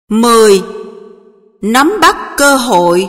10. Nắm bắt cơ hội.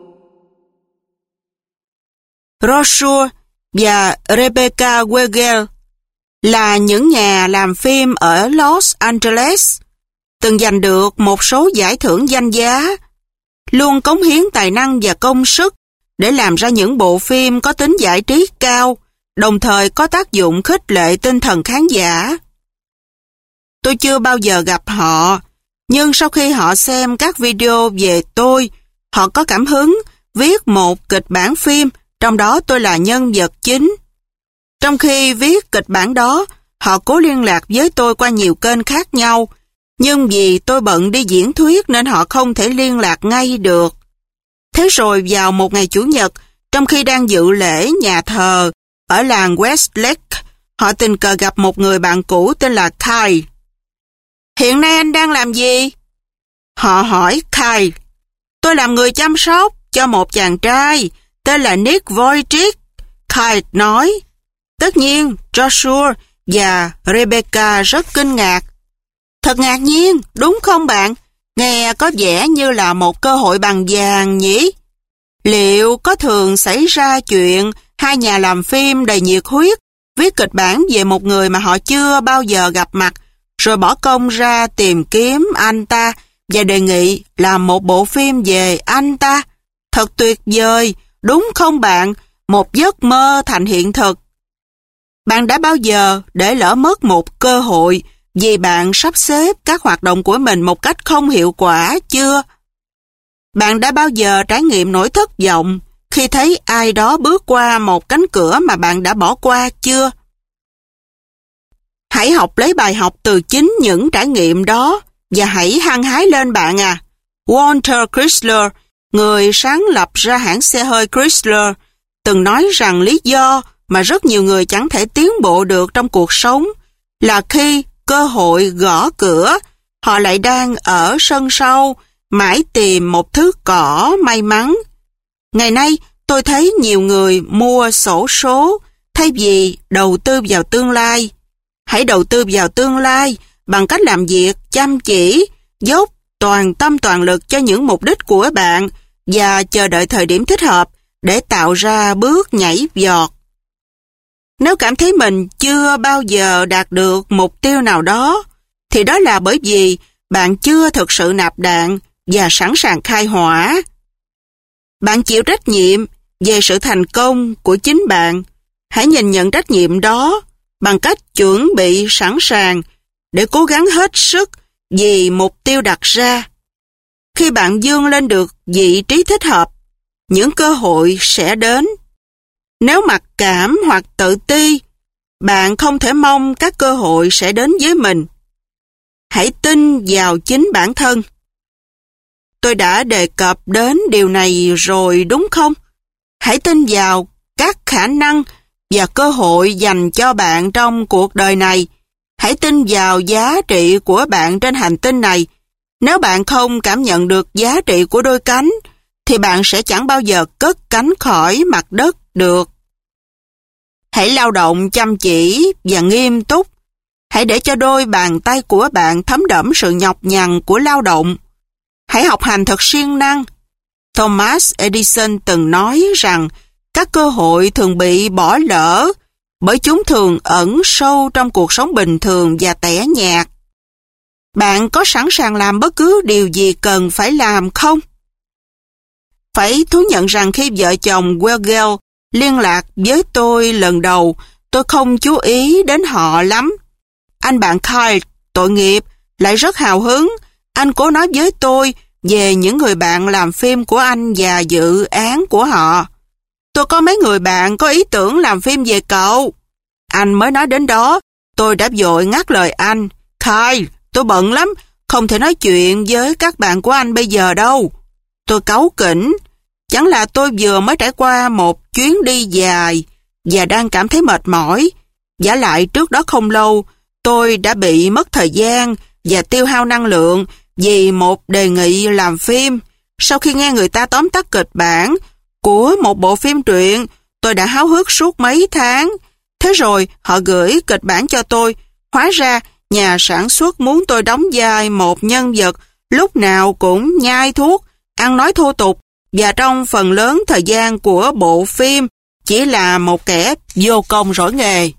Joshua và Rebecca Weigel là những nhà làm phim ở Los Angeles, từng giành được một số giải thưởng danh giá, luôn cống hiến tài năng và công sức để làm ra những bộ phim có tính giải trí cao, đồng thời có tác dụng khích lệ tinh thần khán giả. Tôi chưa bao giờ gặp họ, nhưng sau khi họ xem các video về tôi, họ có cảm hứng viết một kịch bản phim, trong đó tôi là nhân vật chính. Trong khi viết kịch bản đó, họ cố liên lạc với tôi qua nhiều kênh khác nhau, nhưng vì tôi bận đi diễn thuyết nên họ không thể liên lạc ngay được. Thế rồi vào một ngày Chủ nhật, trong khi đang dự lễ nhà thờ ở làng Westlake, họ tình cờ gặp một người bạn cũ tên là Kyle. "Hiện nay anh đang làm gì?" Họ hỏi Kyle. "Tôi làm người chăm sóc cho một chàng trai tên là Nick Wojcik," Kyle nói. Tất nhiên, Joshua và Rebecca rất kinh ngạc. "Thật ngạc nhiên, đúng không bạn? Nghe có vẻ như là một cơ hội bằng vàng nhỉ? Liệu có thường xảy ra chuyện hai nhà làm phim đầy nhiệt huyết viết kịch bản về một người mà họ chưa bao giờ gặp mặt, rồi bỏ công ra tìm kiếm anh ta và đề nghị làm một bộ phim về anh ta? Thật tuyệt vời, đúng không bạn? Một giấc mơ thành hiện thực. Bạn đã bao giờ để lỡ mất một cơ hội vì bạn sắp xếp các hoạt động của mình một cách không hiệu quả chưa? Bạn đã bao giờ trải nghiệm nỗi thất vọng khi thấy ai đó bước qua một cánh cửa mà bạn đã bỏ qua chưa? Hãy học lấy bài học từ chính những trải nghiệm đó và hãy hăng hái lên bạn à. Walter Chrysler, người sáng lập ra hãng xe hơi Chrysler, từng nói rằng lý do mà rất nhiều người chẳng thể tiến bộ được trong cuộc sống là khi cơ hội gõ cửa, họ lại đang ở sân sau, mãi tìm một thứ cỏ may mắn. Ngày nay, tôi thấy nhiều người mua xổ số thay vì đầu tư vào tương lai. Hãy đầu tư vào tương lai bằng cách làm việc chăm chỉ, dốc toàn tâm toàn lực cho những mục đích của bạn và chờ đợi thời điểm thích hợp để tạo ra bước nhảy vọt. Nếu cảm thấy mình chưa bao giờ đạt được mục tiêu nào đó, thì đó là bởi vì bạn chưa thực sự nạp đạn và sẵn sàng khai hỏa. Bạn chịu trách nhiệm về sự thành công của chính bạn. Hãy nhìn nhận trách nhiệm đó bằng cách chuẩn bị sẵn sàng để cố gắng hết sức vì mục tiêu đặt ra. Khi bạn vươn lên được vị trí thích hợp, những cơ hội sẽ đến. Nếu mặc cảm hoặc tự ti, bạn không thể mong các cơ hội sẽ đến với mình. Hãy tin vào chính bản thân. Tôi đã đề cập đến điều này rồi đúng không? Hãy tin vào các khả năng và cơ hội dành cho bạn trong cuộc đời này. Hãy tin vào giá trị của bạn trên hành tinh này. Nếu bạn không cảm nhận được giá trị của đôi cánh, thì bạn sẽ chẳng bao giờ cất cánh khỏi mặt đất được. Hãy lao động chăm chỉ và nghiêm túc. Hãy để cho đôi bàn tay của bạn thấm đẫm sự nhọc nhằn của lao động. Hãy học hành thật siêng năng. Thomas Edison từng nói rằng các cơ hội thường bị bỏ lỡ bởi chúng thường ẩn sâu trong cuộc sống bình thường và tẻ nhạt. Bạn có sẵn sàng làm bất cứ điều gì cần phải làm không? Phải thú nhận rằng khi vợ chồng Weigel liên lạc với tôi lần đầu, tôi không chú ý đến họ lắm. Anh bạn Kyle, tội nghiệp, lại rất hào hứng. Anh cố nói với tôi về những người bạn làm phim của anh và dự án của họ. "Tôi có mấy người bạn có ý tưởng làm phim về cậu." Anh mới nói đến đó, tôi đã vội ngắt lời anh. "Kyle, tôi bận lắm, không thể nói chuyện với các bạn của anh bây giờ đâu." Tôi cáu kỉnh. Chẳng là tôi vừa mới trải qua một chuyến đi dài và đang cảm thấy mệt mỏi. Vả lại trước đó không lâu, tôi đã bị mất thời gian và tiêu hao năng lượng vì một đề nghị làm phim. Sau khi nghe người ta tóm tắt kịch bản của một bộ phim truyện, tôi đã háo hức suốt mấy tháng. Thế rồi họ gửi kịch bản cho tôi. Hóa ra nhà sản xuất muốn tôi đóng vai một nhân vật lúc nào cũng nhai thuốc, ăn nói thô tục, và trong phần lớn thời gian của bộ phim chỉ là một kẻ vô công rỗi nghề.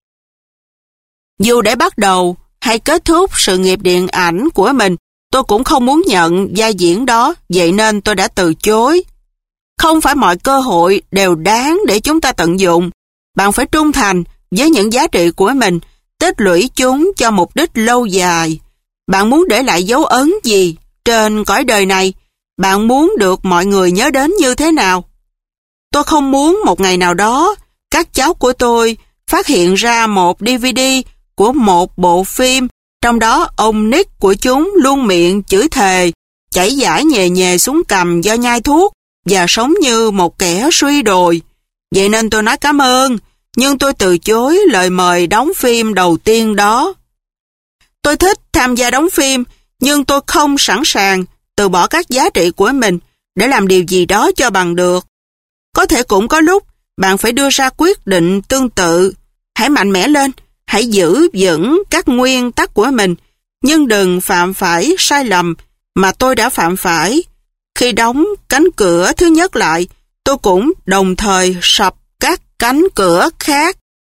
Dù để bắt đầu hay kết thúc sự nghiệp điện ảnh của mình, tôi cũng không muốn nhận vai diễn đó, vậy nên tôi đã từ chối. Không phải mọi cơ hội đều đáng để chúng ta tận dụng. Bạn phải trung thành với những giá trị của mình, tích lũy chúng cho mục đích lâu dài. Bạn muốn để lại dấu ấn gì trên cõi đời này? Bạn muốn được mọi người nhớ đến như thế nào? Tôi không muốn một ngày nào đó, các cháu của tôi phát hiện ra một DVD của một bộ phim, trong đó ông Nick của chúng luôn miệng chửi thề, chảy dãi nhè nhè xuống cằm do nhai thuốc và sống như một kẻ suy đồi. Vậy nên tôi nói cảm ơn, nhưng tôi từ chối lời mời đóng phim đầu tiên đó. Tôi thích tham gia đóng phim, nhưng tôi không sẵn sàng từ bỏ các giá trị của mình để làm điều gì đó cho bằng được. Có thể cũng có lúc bạn phải đưa ra quyết định tương tự. Hãy mạnh mẽ lên, hãy giữ vững các nguyên tắc của mình, nhưng đừng phạm phải sai lầm mà tôi đã phạm phải. Khi đóng cánh cửa thứ nhất lại, tôi cũng đồng thời sập các cánh cửa khác.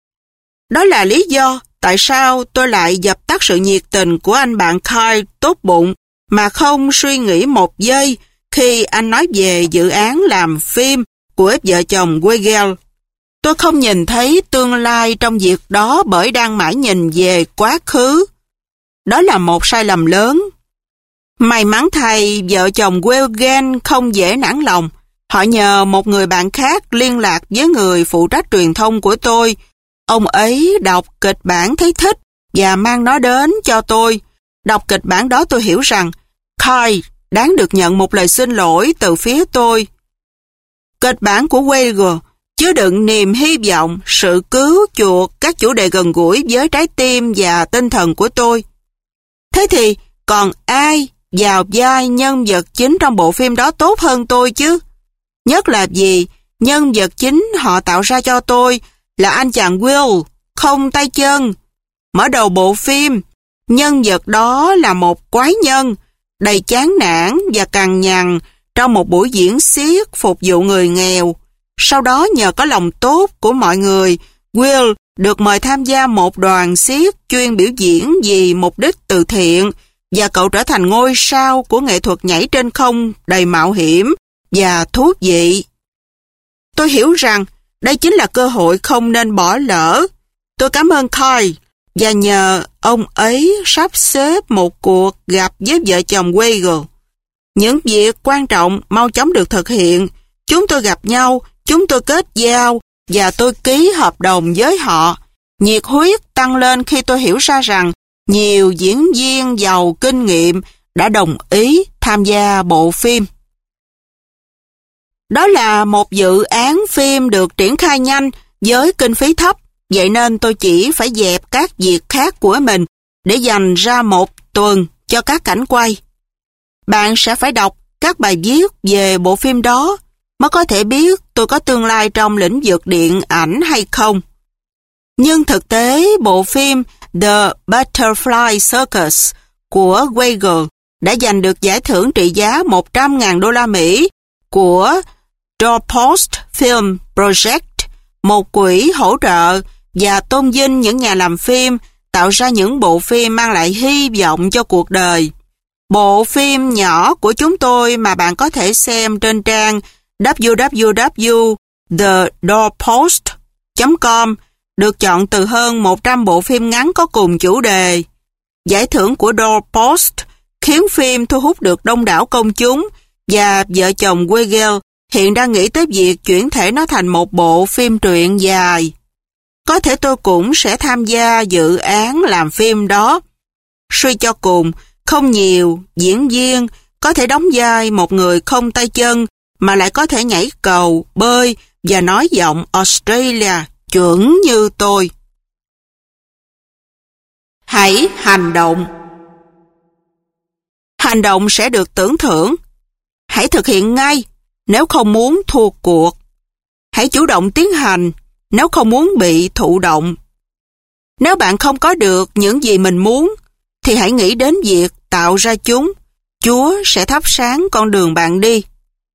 Đó là lý do tại sao tôi lại dập tắt sự nhiệt tình của anh bạn Kyle tốt bụng mà không suy nghĩ một giây khi anh nói về dự án làm phim của vợ chồng Weigel. Tôi không nhìn thấy tương lai trong việc đó bởi đang mãi nhìn về quá khứ. Đó là một sai lầm lớn. May mắn thay, vợ chồng Weigel không dễ nản lòng. Họ nhờ một người bạn khác liên lạc với người phụ trách truyền thông của tôi. Ông ấy đọc kịch bản thấy thích và mang nó đến cho tôi. Đọc kịch bản đó tôi hiểu rằng Kyle đáng được nhận một lời xin lỗi từ phía tôi. Kịch bản của Weigel chứa đựng niềm hy vọng, sự cứu chuộc, các chủ đề gần gũi với trái tim và tinh thần của tôi. Thế thì còn ai vào vai nhân vật chính trong bộ phim đó tốt hơn tôi chứ? Nhất là vì nhân vật chính họ tạo ra cho tôi là anh chàng Will, không tay chân. Mở đầu bộ phim, nhân vật đó là một quái nhân, đầy chán nản và cằn nhằn trong một buổi diễn xiếc phục vụ người nghèo. Sau đó nhờ có lòng tốt của mọi người, Will được mời tham gia một đoàn xiếc chuyên biểu diễn vì mục đích từ thiện và cậu trở thành ngôi sao của nghệ thuật nhảy trên không đầy mạo hiểm và thú vị. Tôi hiểu rằng đây chính là cơ hội không nên bỏ lỡ. Tôi cảm ơn Kyle và nhờ ông ấy sắp xếp một cuộc gặp với vợ chồng Weigel. Những việc quan trọng mau chóng được thực hiện. Chúng tôi gặp nhau, chúng tôi kết giao và tôi ký hợp đồng với họ. Nhiệt huyết tăng lên khi tôi hiểu ra rằng nhiều diễn viên giàu kinh nghiệm đã đồng ý tham gia bộ phim. Đó là một dự án phim được triển khai nhanh với kinh phí thấp, vậy nên tôi chỉ phải dẹp các việc khác của mình để dành ra một tuần cho các cảnh quay. Bạn sẽ phải đọc các bài viết về bộ phim đó mới có thể biết tôi có tương lai trong lĩnh vực điện ảnh hay không. Nhưng thực tế, bộ phim The Butterfly Circus của Weigel đã giành được giải thưởng trị giá 100.000 đô la Mỹ của Doorpost Film Project, một quỹ hỗ trợ và tôn vinh những nhà làm phim tạo ra những bộ phim mang lại hy vọng cho cuộc đời. Bộ phim nhỏ của chúng tôi mà bạn có thể xem trên trang www.thedoorpost.com được chọn từ hơn 100 bộ phim ngắn có cùng chủ đề. Giải thưởng của Doorpost khiến phim thu hút được đông đảo công chúng và vợ chồng Weigel hiện đang nghĩ tới việc chuyển thể nó thành một bộ phim truyện dài. Có thể tôi cũng sẽ tham gia dự án làm phim đó. Suy cho cùng, không nhiều diễn viên có thể đóng vai một người không tay chân mà lại có thể nhảy cầu, bơi và nói giọng Australia chuẩn như tôi. Hãy hành động. Hành động sẽ được tưởng thưởng. Hãy thực hiện ngay nếu không muốn thua cuộc. Hãy chủ động tiến hành nếu không muốn bị thụ động. Nếu bạn không có được những gì mình muốn, thì hãy nghĩ đến việc tạo ra chúng. Chúa sẽ thắp sáng con đường bạn đi.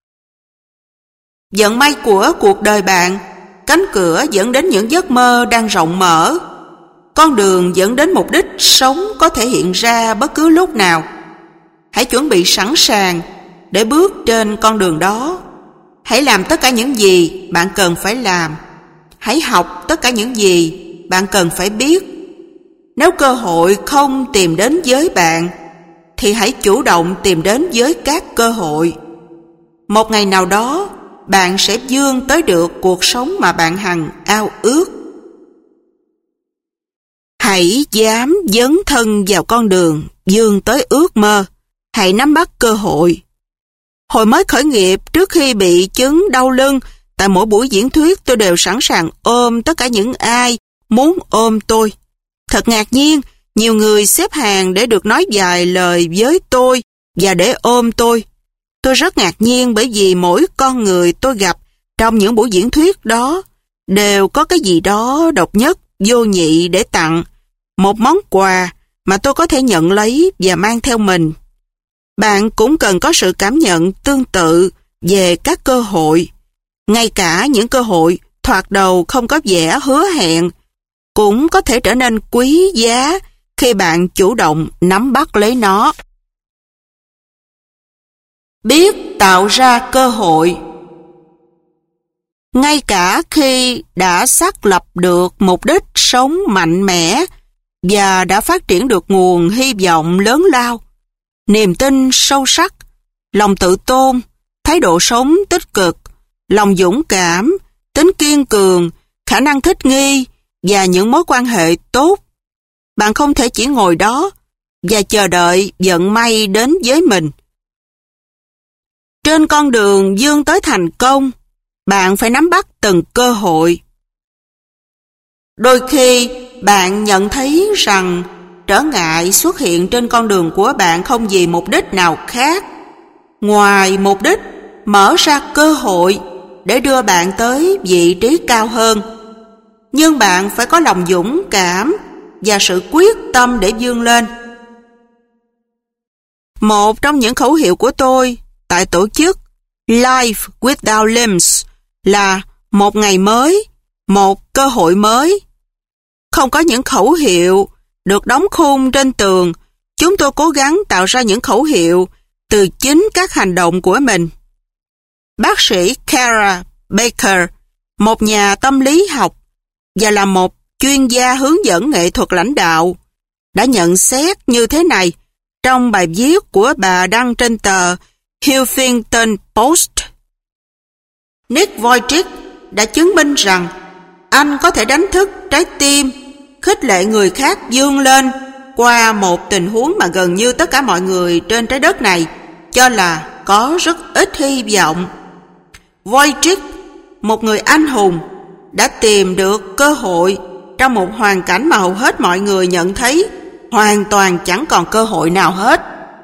Vận may của cuộc đời bạn, cánh cửa dẫn đến những giấc mơ đang rộng mở. Con đường dẫn đến mục đích sống có thể hiện ra bất cứ lúc nào. Hãy chuẩn bị sẵn sàng để bước trên con đường đó. Hãy làm tất cả những gì bạn cần phải làm. Hãy học tất cả những gì bạn cần phải biết. Nếu cơ hội không tìm đến với bạn, thì hãy chủ động tìm đến với các cơ hội. Một ngày nào đó, bạn sẽ vươn tới được cuộc sống mà bạn hằng ao ước. Hãy dám dấn thân vào con đường vươn tới ước mơ. Hãy nắm bắt cơ hội. Hồi mới khởi nghiệp, trước khi bị chứng đau lưng, tại mỗi buổi diễn thuyết tôi đều sẵn sàng ôm tất cả những ai muốn ôm tôi. Thật ngạc nhiên, nhiều người xếp hàng để được nói vài lời với tôi và để ôm tôi. Tôi rất ngạc nhiên bởi vì mỗi con người tôi gặp trong những buổi diễn thuyết đó đều có cái gì đó độc nhất, vô nhị để tặng. Một món quà mà tôi có thể nhận lấy và mang theo mình. Bạn cũng cần có sự cảm nhận tương tự về các cơ hội. Ngay cả những cơ hội thoạt đầu không có vẻ hứa hẹn cũng có thể trở nên quý giá khi bạn chủ động nắm bắt lấy nó. Biết tạo ra cơ hội. Ngay cả khi đã xác lập được mục đích sống mạnh mẽ và đã phát triển được nguồn hy vọng lớn lao, niềm tin sâu sắc, lòng tự tôn, thái độ sống tích cực, lòng dũng cảm, tính kiên cường, khả năng thích nghi và những mối quan hệ tốt, bạn không thể chỉ ngồi đó và chờ đợi vận may đến với mình. Trên con đường vươn tới thành công, bạn phải nắm bắt từng cơ hội. Đôi khi, bạn nhận thấy rằng trở ngại xuất hiện trên con đường của bạn không vì mục đích nào khác, ngoài mục đích mở ra cơ hội để đưa bạn tới vị trí cao hơn. Nhưng bạn phải có lòng dũng cảm và sự quyết tâm để vươn lên. Một trong những khẩu hiệu của tôi tại tổ chức Life Without Limits là một ngày mới, một cơ hội mới. Không có những khẩu hiệu được đóng khung trên tường, chúng tôi cố gắng tạo ra những khẩu hiệu từ chính các hành động của mình. Bác sĩ Kara Baker, một nhà tâm lý học và là một chuyên gia hướng dẫn nghệ thuật lãnh đạo, đã nhận xét như thế này trong bài viết của bà đăng trên tờ Huffington Post. Nick Vujicic đã chứng minh rằng anh có thể đánh thức trái tim, khích lệ người khác vươn lên qua một tình huống mà gần như tất cả mọi người trên trái đất này cho là có rất ít hy vọng. Vujicic, một người anh hùng, đã tìm được cơ hội trong một hoàn cảnh mà hầu hết mọi người nhận thấy hoàn toàn chẳng còn cơ hội nào hết.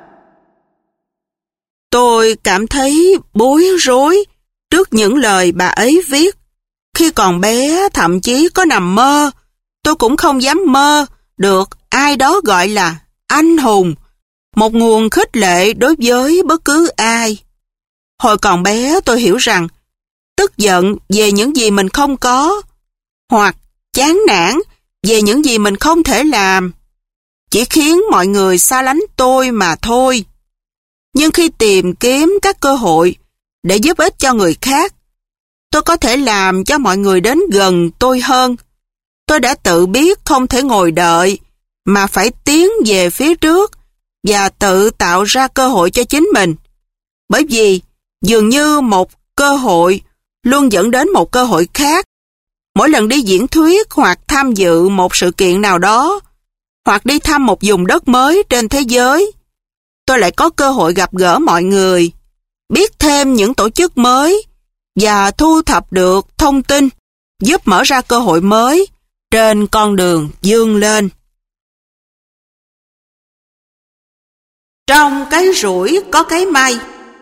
Tôi cảm thấy bối rối trước những lời bà ấy viết. Khi còn bé, thậm chí có nằm mơ, tôi cũng không dám mơ được ai đó gọi là anh hùng, một nguồn khích lệ đối với bất cứ ai. Hồi còn bé tôi hiểu rằng tức giận về những gì mình không có, hoặc chán nản về những gì mình không thể làm, chỉ khiến mọi người xa lánh tôi mà thôi. Nhưng khi tìm kiếm các cơ hội để giúp ích cho người khác, tôi có thể làm cho mọi người đến gần tôi hơn. Tôi đã tự biết không thể ngồi đợi, mà phải tiến về phía trước và tự tạo ra cơ hội cho chính mình. Bởi vì dường như một cơ hội luôn dẫn đến một cơ hội khác. Mỗi lần đi diễn thuyết hoặc tham dự một sự kiện nào đó, hoặc đi thăm một vùng đất mới trên thế giới, tôi lại có cơ hội gặp gỡ mọi người, biết thêm những tổ chức mới và thu thập được thông tin giúp mở ra cơ hội mới trên con đường vươn lên. Trong cái rủi có cái may.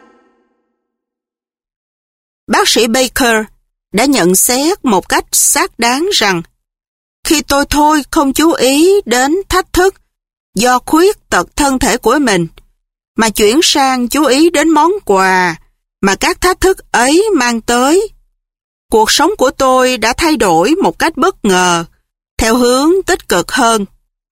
Bác sĩ Baker đã nhận xét một cách xác đáng rằng khi tôi thôi không chú ý đến thách thức do khuyết tật thân thể của mình, mà chuyển sang chú ý đến món quà mà các thách thức ấy mang tới. Cuộc sống của tôi đã thay đổi một cách bất ngờ, theo hướng tích cực hơn.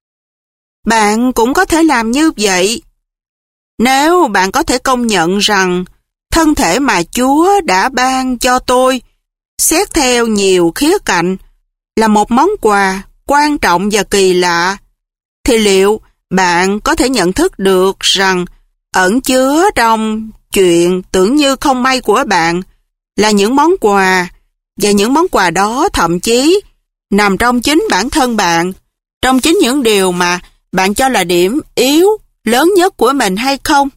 Bạn cũng có thể làm như vậy. Nếu bạn có thể công nhận rằng thân thể mà Chúa đã ban cho tôi, xét theo nhiều khía cạnh, là một món quà quan trọng và kỳ lạ, thì liệu bạn có thể nhận thức được rằng ẩn chứa trong chuyện tưởng như không may của bạn là những món quà, và những món quà đó thậm chí nằm trong chính bản thân bạn, trong chính những điều mà bạn cho là điểm yếu lớn nhất của mình hay không?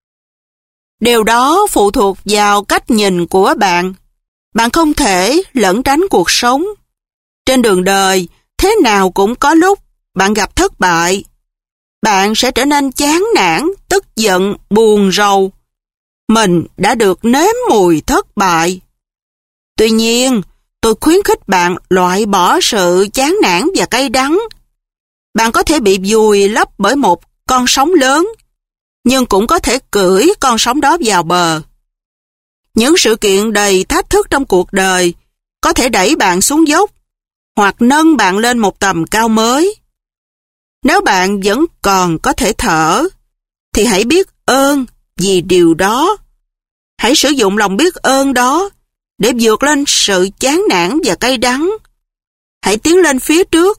Điều đó phụ thuộc vào cách nhìn của bạn. Bạn không thể lẩn tránh cuộc sống. Trên đường đời, thế nào cũng có lúc bạn gặp thất bại. Bạn sẽ trở nên chán nản, tức giận, buồn rầu. Mình đã được nếm mùi thất bại. Tuy nhiên, tôi khuyến khích bạn loại bỏ sự chán nản và cay đắng. Bạn có thể bị vùi lấp bởi một con sóng lớn, nhưng cũng có thể cưỡi con sóng đó vào bờ. Những sự kiện đầy thách thức trong cuộc đời có thể đẩy bạn xuống dốc hoặc nâng bạn lên một tầm cao mới. Nếu bạn vẫn còn có thể thở, thì hãy biết ơn vì điều đó. Hãy sử dụng lòng biết ơn đó để vượt lên sự chán nản và cay đắng. Hãy tiến lên phía trước,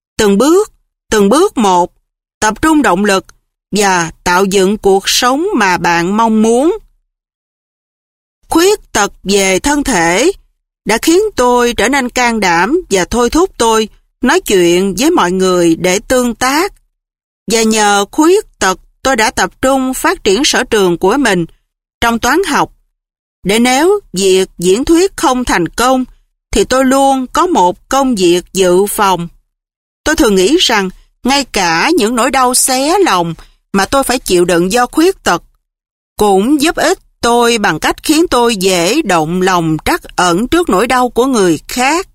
từng bước một, tập trung động lực và tạo dựng cuộc sống mà bạn mong muốn. Khuyết tật về thân thể đã khiến tôi trở nên can đảm và thôi thúc tôi nói chuyện với mọi người để tương tác. Và nhờ khuyết tật, tôi đã tập trung phát triển sở trường của mình trong toán học, để nếu việc diễn thuyết không thành công, thì tôi luôn có một công việc dự phòng. Tôi thường nghĩ rằng ngay cả những nỗi đau xé lòng mà tôi phải chịu đựng do khuyết tật cũng giúp ích tôi bằng cách khiến tôi dễ động lòng trắc ẩn trước nỗi đau của người khác.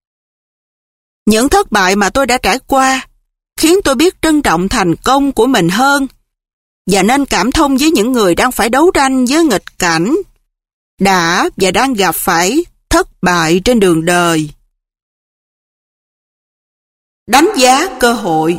Những thất bại mà tôi đã trải qua khiến tôi biết trân trọng thành công của mình hơn và nên cảm thông với những người đang phải đấu tranh với nghịch cảnh, đã và đang gặp phải thất bại trên đường đời. Đánh giá cơ hội.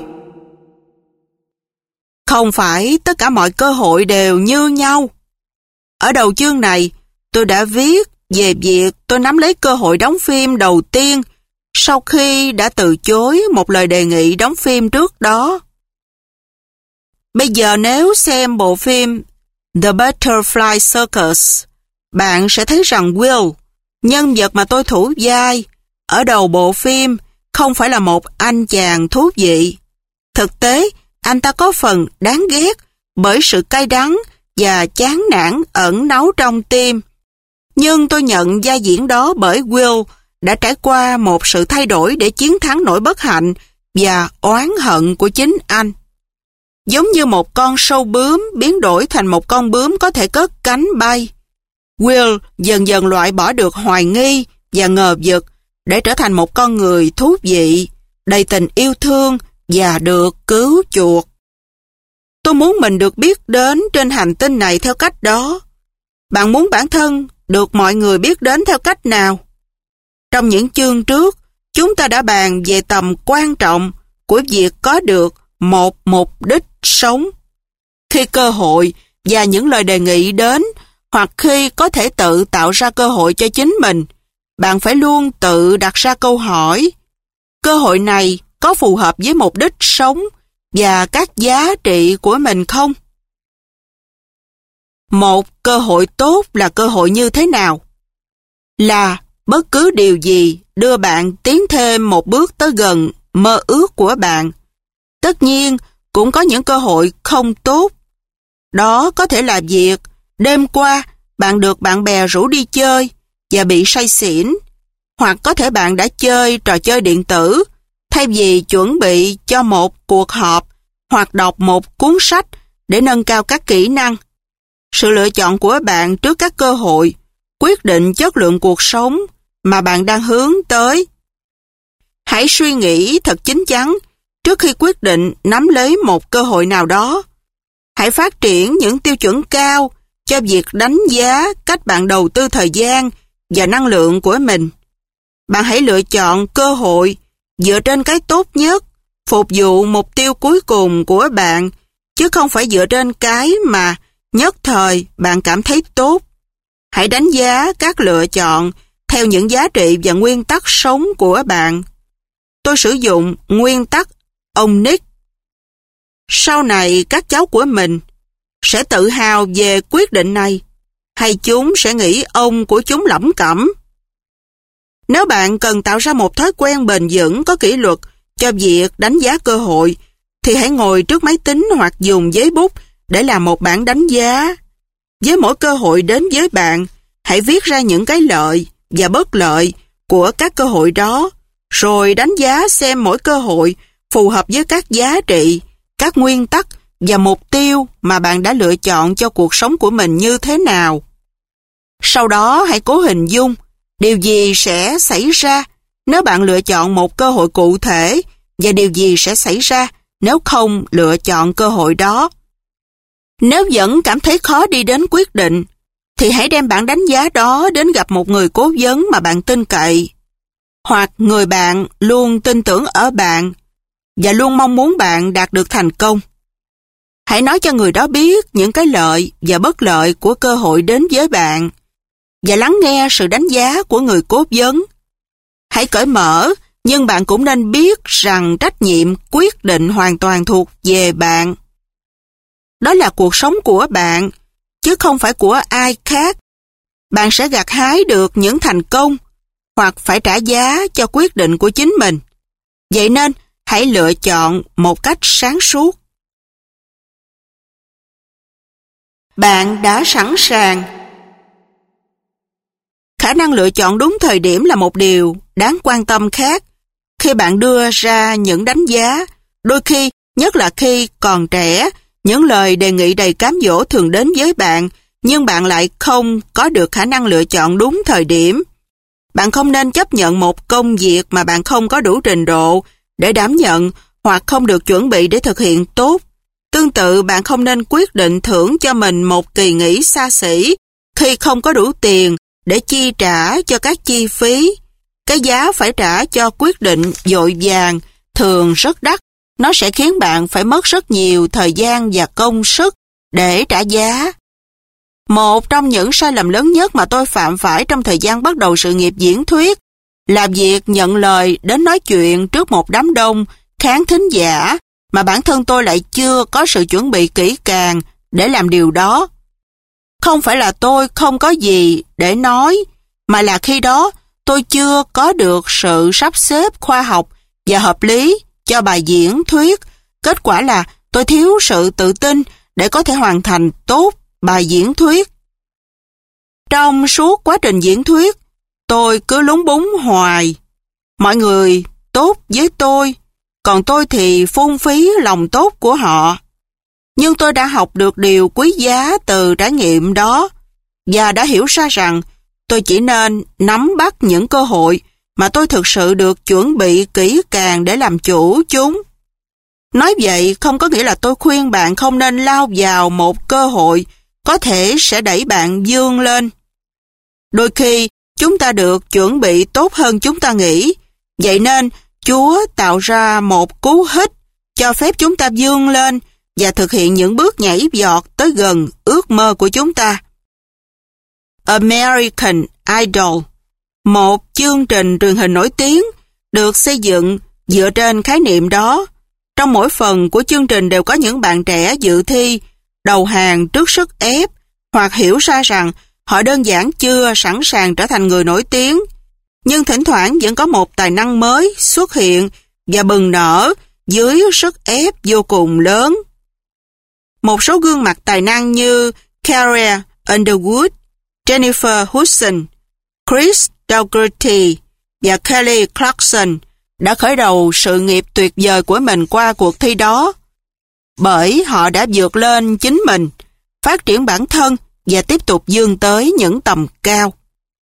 Không phải tất cả mọi cơ hội đều như nhau. Ở đầu chương này, tôi đã viết về việc tôi nắm lấy cơ hội đóng phim đầu tiên sau khi đã từ chối một lời đề nghị đóng phim trước đó. Bây giờ nếu xem bộ phim The Butterfly Circus, bạn sẽ thấy rằng Will, nhân vật mà tôi thủ vai, ở đầu bộ phim không phải là một anh chàng thú vị. Thực tế, anh ta có phần đáng ghét bởi sự cay đắng và chán nản ẩn náu trong tim. Nhưng tôi nhận vai diễn đó bởi Will đã trải qua một sự thay đổi để chiến thắng nỗi bất hạnh và oán hận của chính anh. Giống như một con sâu bướm biến đổi thành một con bướm có thể cất cánh bay, Will dần dần loại bỏ được hoài nghi và ngờ vực để trở thành một con người thú vị, đầy tình yêu thương và được cứu chuộc. Tôi muốn mình được biết đến trên hành tinh này theo cách đó. Bạn muốn bản thân được mọi người biết đến theo cách nào? Trong những chương trước, chúng ta đã bàn về tầm quan trọng của việc có được một mục đích sống. Khi cơ hội và những lời đề nghị đến, hoặc khi có thể tự tạo ra cơ hội cho chính mình, bạn phải luôn tự đặt ra câu hỏi: cơ hội này có phù hợp với mục đích sống và các giá trị của mình không? Một cơ hội tốt là cơ hội như thế nào? Là bất cứ điều gì đưa bạn tiến thêm một bước tới gần mơ ước của bạn. Tất nhiên, cũng có những cơ hội không tốt. Đó có thể là việc đêm qua bạn được bạn bè rủ đi chơi và bị say xỉn, hoặc có thể bạn đã chơi trò chơi điện tử thay vì chuẩn bị cho một cuộc họp hoặc đọc một cuốn sách để nâng cao các kỹ năng. Sự lựa chọn của bạn trước các cơ hội quyết định chất lượng cuộc sống mà bạn đang hướng tới. Hãy suy nghĩ thật chín chắn trước khi quyết định nắm lấy một cơ hội nào đó. Hãy phát triển những tiêu chuẩn cao cho việc đánh giá cách bạn đầu tư thời gian và năng lượng của mình. Bạn hãy lựa chọn cơ hội dựa trên cái tốt nhất, phục vụ mục tiêu cuối cùng của bạn, chứ không phải dựa trên cái mà nhất thời bạn cảm thấy tốt. Hãy đánh giá các lựa chọn theo những giá trị và nguyên tắc sống của bạn. Tôi sử dụng nguyên tắc ông Nick. Sau này các cháu của mình sẽ tự hào về quyết định này, hay chúng sẽ nghĩ ông của chúng lẩm cẩm. Nếu bạn cần tạo ra một thói quen bền vững có kỷ luật cho việc đánh giá cơ hội, thì hãy ngồi trước máy tính hoặc dùng giấy bút để làm một bảng đánh giá. Với mỗi cơ hội đến với bạn, hãy viết ra những cái lợi và bất lợi của các cơ hội đó, rồi đánh giá xem mỗi cơ hội phù hợp với các giá trị, các nguyên tắc và mục tiêu mà bạn đã lựa chọn cho cuộc sống của mình như thế nào. Sau đó hãy cố hình dung điều gì sẽ xảy ra nếu bạn lựa chọn một cơ hội cụ thể và điều gì sẽ xảy ra nếu không lựa chọn cơ hội đó. Nếu vẫn cảm thấy khó đi đến quyết định, thì hãy đem bản đánh giá đó đến gặp một người cố vấn mà bạn tin cậy, hoặc người bạn luôn tin tưởng ở bạn và luôn mong muốn bạn đạt được thành công. Hãy nói cho người đó biết những cái lợi và bất lợi của cơ hội đến với bạn và lắng nghe sự đánh giá của người cố vấn. Hãy cởi mở, nhưng bạn cũng nên biết rằng trách nhiệm quyết định hoàn toàn thuộc về bạn. Đó là cuộc sống của bạn, chứ không phải của ai khác. Bạn sẽ gặt hái được những thành công hoặc phải trả giá cho quyết định của chính mình. Vậy nên, hãy lựa chọn một cách sáng suốt. Bạn đã sẵn sàng. Khả năng lựa chọn đúng thời điểm là một điều đáng quan tâm khác. Khi bạn đưa ra những đánh giá, đôi khi, nhất là khi còn trẻ, những lời đề nghị đầy cám dỗ thường đến với bạn, nhưng bạn lại không có được khả năng lựa chọn đúng thời điểm. Bạn không nên chấp nhận một công việc mà bạn không có đủ trình độ để đảm nhận hoặc không được chuẩn bị để thực hiện tốt. Tương tự, bạn không nên quyết định thưởng cho mình một kỳ nghỉ xa xỉ khi không có đủ tiền để chi trả cho các chi phí. Cái giá phải trả cho quyết định vội vàng thường rất đắt. Nó sẽ khiến bạn phải mất rất nhiều thời gian và công sức để trả giá. Một trong những sai lầm lớn nhất mà tôi phạm phải trong thời gian bắt đầu sự nghiệp diễn thuyết là việc nhận lời đến nói chuyện trước một đám đông khán thính giả mà bản thân tôi lại chưa có sự chuẩn bị kỹ càng để làm điều đó. Không phải là tôi không có gì để nói, mà là khi đó tôi chưa có được sự sắp xếp khoa học và hợp lý cho bài diễn thuyết. Kết quả là tôi thiếu sự tự tin để có thể hoàn thành tốt bài diễn thuyết. Trong suốt quá trình diễn thuyết, tôi cứ lúng búng hoài. Mọi người tốt với tôi, còn tôi thì phung phí lòng tốt của họ. Nhưng tôi đã học được điều quý giá từ trải nghiệm đó và đã hiểu ra rằng tôi chỉ nên nắm bắt những cơ hội mà tôi thực sự được chuẩn bị kỹ càng để làm chủ chúng. Nói vậy không có nghĩa là tôi khuyên bạn không nên lao vào một cơ hội có thể sẽ đẩy bạn vươn lên. Đôi khi chúng ta được chuẩn bị tốt hơn chúng ta nghĩ, vậy nên Chúa tạo ra một cú hích cho phép chúng ta vươn lên và thực hiện những bước nhảy vọt tới gần ước mơ của chúng ta. American Idol, một chương trình truyền hình nổi tiếng, được xây dựng dựa trên khái niệm đó. Trong mỗi phần của chương trình đều có những bạn trẻ dự thi, đầu hàng trước sức ép, hoặc hiểu ra rằng họ đơn giản chưa sẵn sàng trở thành người nổi tiếng. Nhưng thỉnh thoảng vẫn có một tài năng mới xuất hiện và bừng nở dưới sức ép vô cùng lớn. Một số gương mặt tài năng như Carrie Underwood, Jennifer Hudson, Chris Dougherty và Kelly Clarkson đã khởi đầu sự nghiệp tuyệt vời của mình qua cuộc thi đó. Bởi họ đã vượt lên chính mình, phát triển bản thân và tiếp tục vươn tới những tầm cao.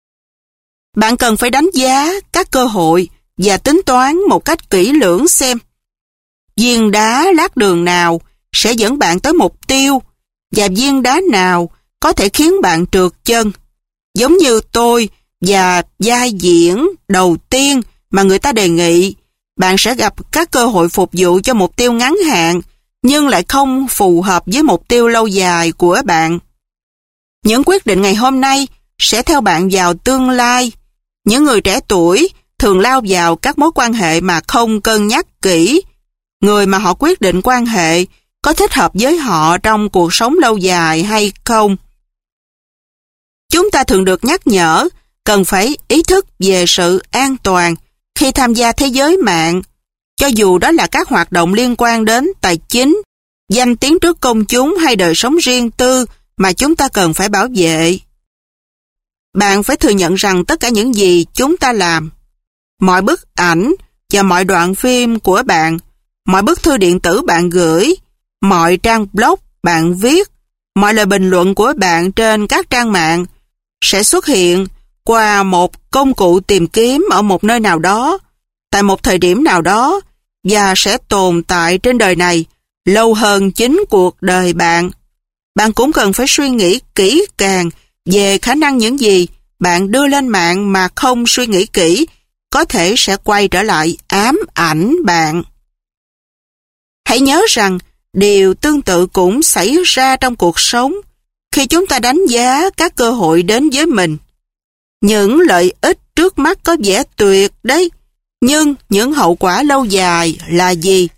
Bạn cần phải đánh giá các cơ hội và tính toán một cách kỹ lưỡng xem viên đá lát đường nào sẽ dẫn bạn tới mục tiêu và viên đá nào có thể khiến bạn trượt chân. Giống như tôi và vai diễn đầu tiên mà người ta đề nghị, bạn sẽ gặp các cơ hội phục vụ cho mục tiêu ngắn hạn, nhưng lại không phù hợp với mục tiêu lâu dài của bạn. Những quyết định ngày hôm nay sẽ theo bạn vào tương lai. Những người trẻ tuổi thường lao vào các mối quan hệ mà không cân nhắc kỹ. Người mà họ quyết định quan hệ có thích hợp với họ trong cuộc sống lâu dài hay không. Chúng ta thường được nhắc nhở cần phải ý thức về sự an toàn khi tham gia thế giới mạng, cho dù đó là các hoạt động liên quan đến tài chính, danh tiếng trước công chúng hay đời sống riêng tư mà chúng ta cần phải bảo vệ. Bạn phải thừa nhận rằng tất cả những gì chúng ta làm, mọi bức ảnh và mọi đoạn phim của bạn, mọi bức thư điện tử bạn gửi, mọi trang blog bạn viết, mọi lời bình luận của bạn trên các trang mạng sẽ xuất hiện qua một công cụ tìm kiếm ở một nơi nào đó, tại một thời điểm nào đó, và sẽ tồn tại trên đời này lâu hơn chính cuộc đời bạn. Bạn cũng cần phải suy nghĩ kỹ càng về khả năng những gì bạn đưa lên mạng mà không suy nghĩ kỹ có thể sẽ quay trở lại ám ảnh bạn. Hãy nhớ rằng điều tương tự cũng xảy ra trong cuộc sống khi chúng ta đánh giá các cơ hội đến với mình. Những lợi ích trước mắt có vẻ tuyệt đấy, nhưng những hậu quả lâu dài là gì?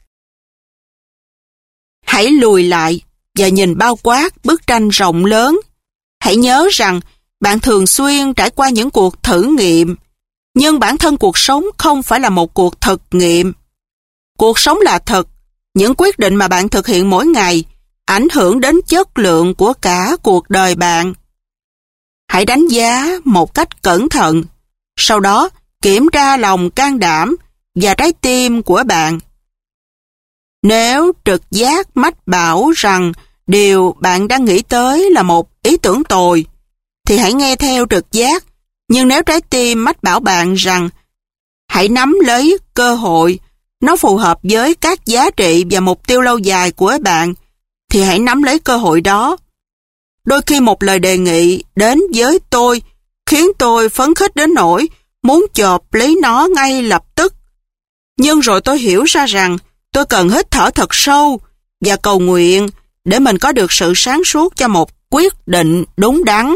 Hãy lùi lại và nhìn bao quát bức tranh rộng lớn. Hãy nhớ rằng bạn thường xuyên trải qua những cuộc thử nghiệm, nhưng bản thân cuộc sống không phải là một cuộc thực nghiệm. Cuộc sống là thật. Những quyết định mà bạn thực hiện mỗi ngày ảnh hưởng đến chất lượng của cả cuộc đời bạn. Hãy đánh giá một cách cẩn thận, sau đó kiểm tra lòng can đảm và trái tim của bạn. Nếu trực giác mách bảo rằng điều bạn đang nghĩ tới là một ý tưởng tồi, thì hãy nghe theo trực giác. Nhưng nếu trái tim mách bảo bạn rằng hãy nắm lấy cơ hội, nó phù hợp với các giá trị và mục tiêu lâu dài của bạn, thì hãy nắm lấy cơ hội đó. Đôi khi một lời đề nghị đến với tôi khiến tôi phấn khích đến nỗi muốn chộp lấy nó ngay lập tức. Nhưng rồi tôi hiểu ra rằng tôi cần hít thở thật sâu và cầu nguyện để mình có được sự sáng suốt cho một quyết định đúng đắn.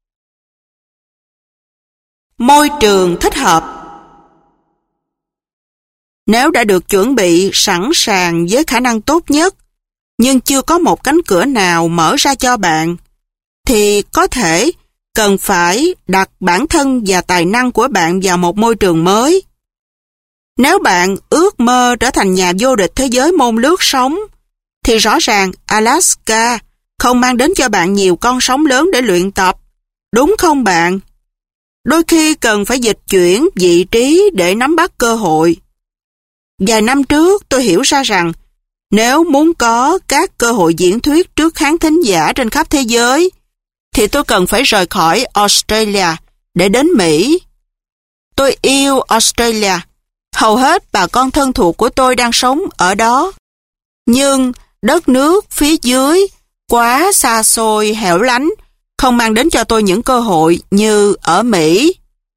Môi trường thích hợp. Nếu đã được chuẩn bị sẵn sàng với khả năng tốt nhất, nhưng chưa có một cánh cửa nào mở ra cho bạn, thì có thể cần phải đặt bản thân và tài năng của bạn vào một môi trường mới. Nếu bạn ước mơ trở thành nhà vô địch thế giới môn lướt sóng, thì rõ ràng Alaska không mang đến cho bạn nhiều con sóng lớn để luyện tập, đúng không bạn? Đôi khi cần phải dịch chuyển vị trí để nắm bắt cơ hội. Vài năm trước tôi hiểu ra rằng nếu muốn có các cơ hội diễn thuyết trước khán thính giả trên khắp thế giới, thì tôi cần phải rời khỏi Australia để đến Mỹ. Tôi yêu Australia. Hầu hết bà con thân thuộc của tôi đang sống ở đó. Nhưng đất nước phía dưới quá xa xôi, hẻo lánh, không mang đến cho tôi những cơ hội như ở Mỹ.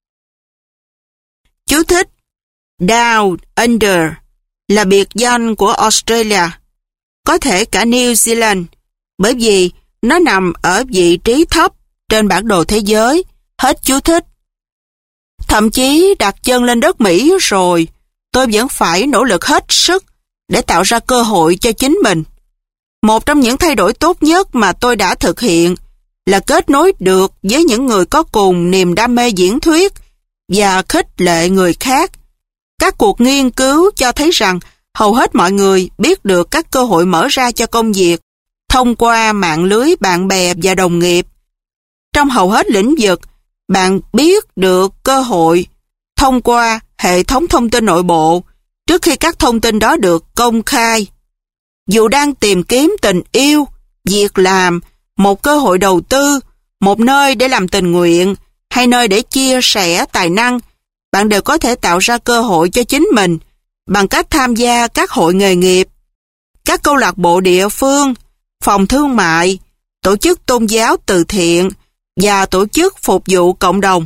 Chú thích: Down Under là biệt danh của Australia, có thể cả New Zealand, bởi vì nó nằm ở vị trí thấp trên bản đồ thế giới. Hết chú thích. Thậm chí đặt chân lên đất Mỹ rồi, tôi vẫn phải nỗ lực hết sức để tạo ra cơ hội cho chính mình. Một trong những thay đổi tốt nhất mà tôi đã thực hiện là kết nối được với những người có cùng niềm đam mê diễn thuyết và khích lệ người khác. Các cuộc nghiên cứu cho thấy rằng hầu hết mọi người biết được các cơ hội mở ra cho công việc thông qua mạng lưới bạn bè và đồng nghiệp. Trong hầu hết lĩnh vực, bạn biết được cơ hội thông qua hệ thống thông tin nội bộ trước khi các thông tin đó được công khai. Dù đang tìm kiếm tình yêu, việc làm, một cơ hội đầu tư, một nơi để làm tình nguyện hay nơi để chia sẻ tài năng, bạn đều có thể tạo ra cơ hội cho chính mình bằng cách tham gia các hội nghề nghiệp, các câu lạc bộ địa phương, phòng thương mại, tổ chức tôn giáo từ thiện và tổ chức phục vụ cộng đồng.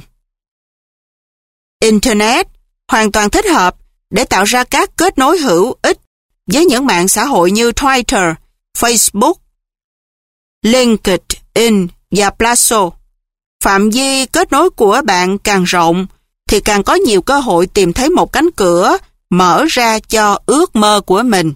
Internet hoàn toàn thích hợp để tạo ra các kết nối hữu ích với những mạng xã hội như Twitter, Facebook, LinkedIn và Plazo. Phạm vi kết nối của bạn càng rộng thì càng có nhiều cơ hội tìm thấy một cánh cửa mở ra cho ước mơ của mình.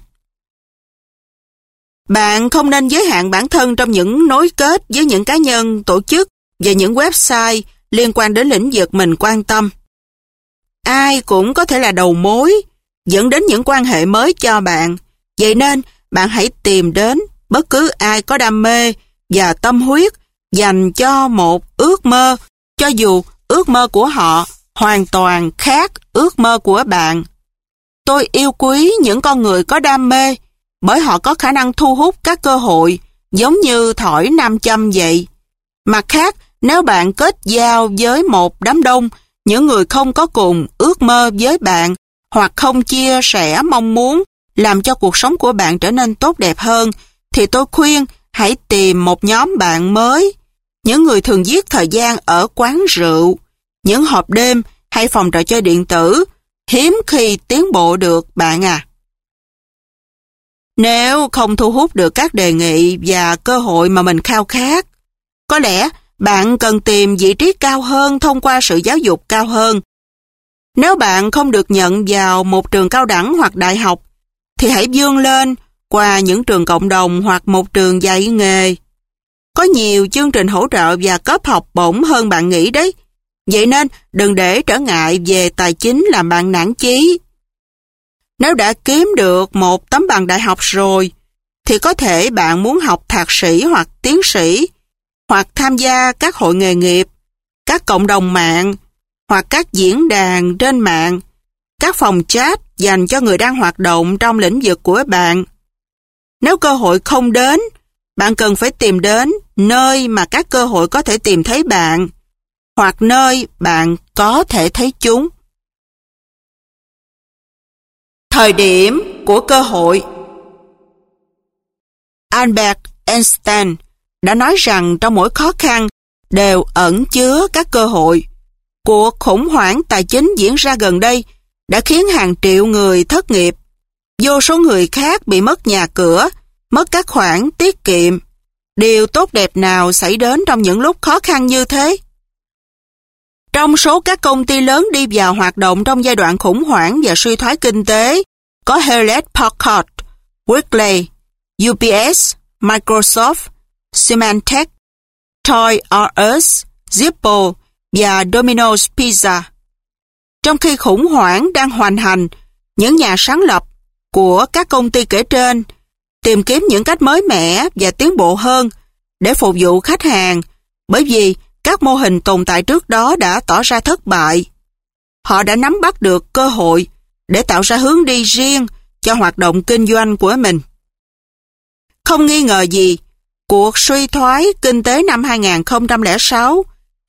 Bạn không nên giới hạn bản thân trong những nối kết với những cá nhân, tổ chức và những website liên quan đến lĩnh vực mình quan tâm. Ai cũng có thể là đầu mối, dẫn đến những quan hệ mới cho bạn. Vậy nên, bạn hãy tìm đến bất cứ ai có đam mê và tâm huyết dành cho một ước mơ, cho dù ước mơ của họ hoàn toàn khác ước mơ của bạn. Tôi yêu quý những con người có đam mê, bởi họ có khả năng thu hút các cơ hội giống như thỏi nam châm vậy. Mặt khác, nếu bạn kết giao với một đám đông, những người không có cùng ước mơ với bạn hoặc không chia sẻ mong muốn làm cho cuộc sống của bạn trở nên tốt đẹp hơn, thì tôi khuyên hãy tìm một nhóm bạn mới. Những người thường giết thời gian ở quán rượu, những hộp đêm hay phòng trò chơi điện tử hiếm khi tiến bộ được bạn à. Nếu không thu hút được các đề nghị và cơ hội mà mình khao khát, có lẽ bạn cần tìm vị trí cao hơn thông qua sự giáo dục cao hơn. Nếu bạn không được nhận vào một trường cao đẳng hoặc đại học, thì hãy vươn lên qua những trường cộng đồng hoặc một trường dạy nghề. Có nhiều chương trình hỗ trợ và cấp học bổng hơn bạn nghĩ đấy. Vậy nên đừng để trở ngại về tài chính làm bạn nản chí. Nếu đã kiếm được một tấm bằng đại học rồi, thì có thể bạn muốn học thạc sĩ hoặc tiến sĩ, hoặc tham gia các hội nghề nghiệp, các cộng đồng mạng, hoặc các diễn đàn trên mạng, các phòng chat dành cho người đang hoạt động trong lĩnh vực của bạn. Nếu cơ hội không đến, bạn cần phải tìm đến nơi mà các cơ hội có thể tìm thấy bạn, hoặc nơi bạn có thể thấy chúng. Thời điểm của cơ hội. Albert Einstein đã nói rằng trong mỗi khó khăn đều ẩn chứa các cơ hội. Cuộc khủng hoảng tài chính diễn ra gần đây đã khiến hàng triệu người thất nghiệp. Vô số người khác bị mất nhà cửa, mất các khoản tiết kiệm. Điều tốt đẹp nào xảy đến trong những lúc khó khăn như thế? Trong số các công ty lớn đi vào hoạt động trong giai đoạn khủng hoảng và suy thoái kinh tế, có Hewlett-Packard, Wrigley, UPS, Microsoft, Symantec, Toys R Us, Zippo và Domino's Pizza. Trong khi khủng hoảng đang hoành hành, những nhà sáng lập của các công ty kể trên tìm kiếm những cách mới mẻ và tiến bộ hơn để phục vụ khách hàng, bởi vì các mô hình tồn tại trước đó đã tỏ ra thất bại. Họ đã nắm bắt được cơ hội để tạo ra hướng đi riêng cho hoạt động kinh doanh của mình. Không nghi ngờ gì, cuộc suy thoái kinh tế năm 2006,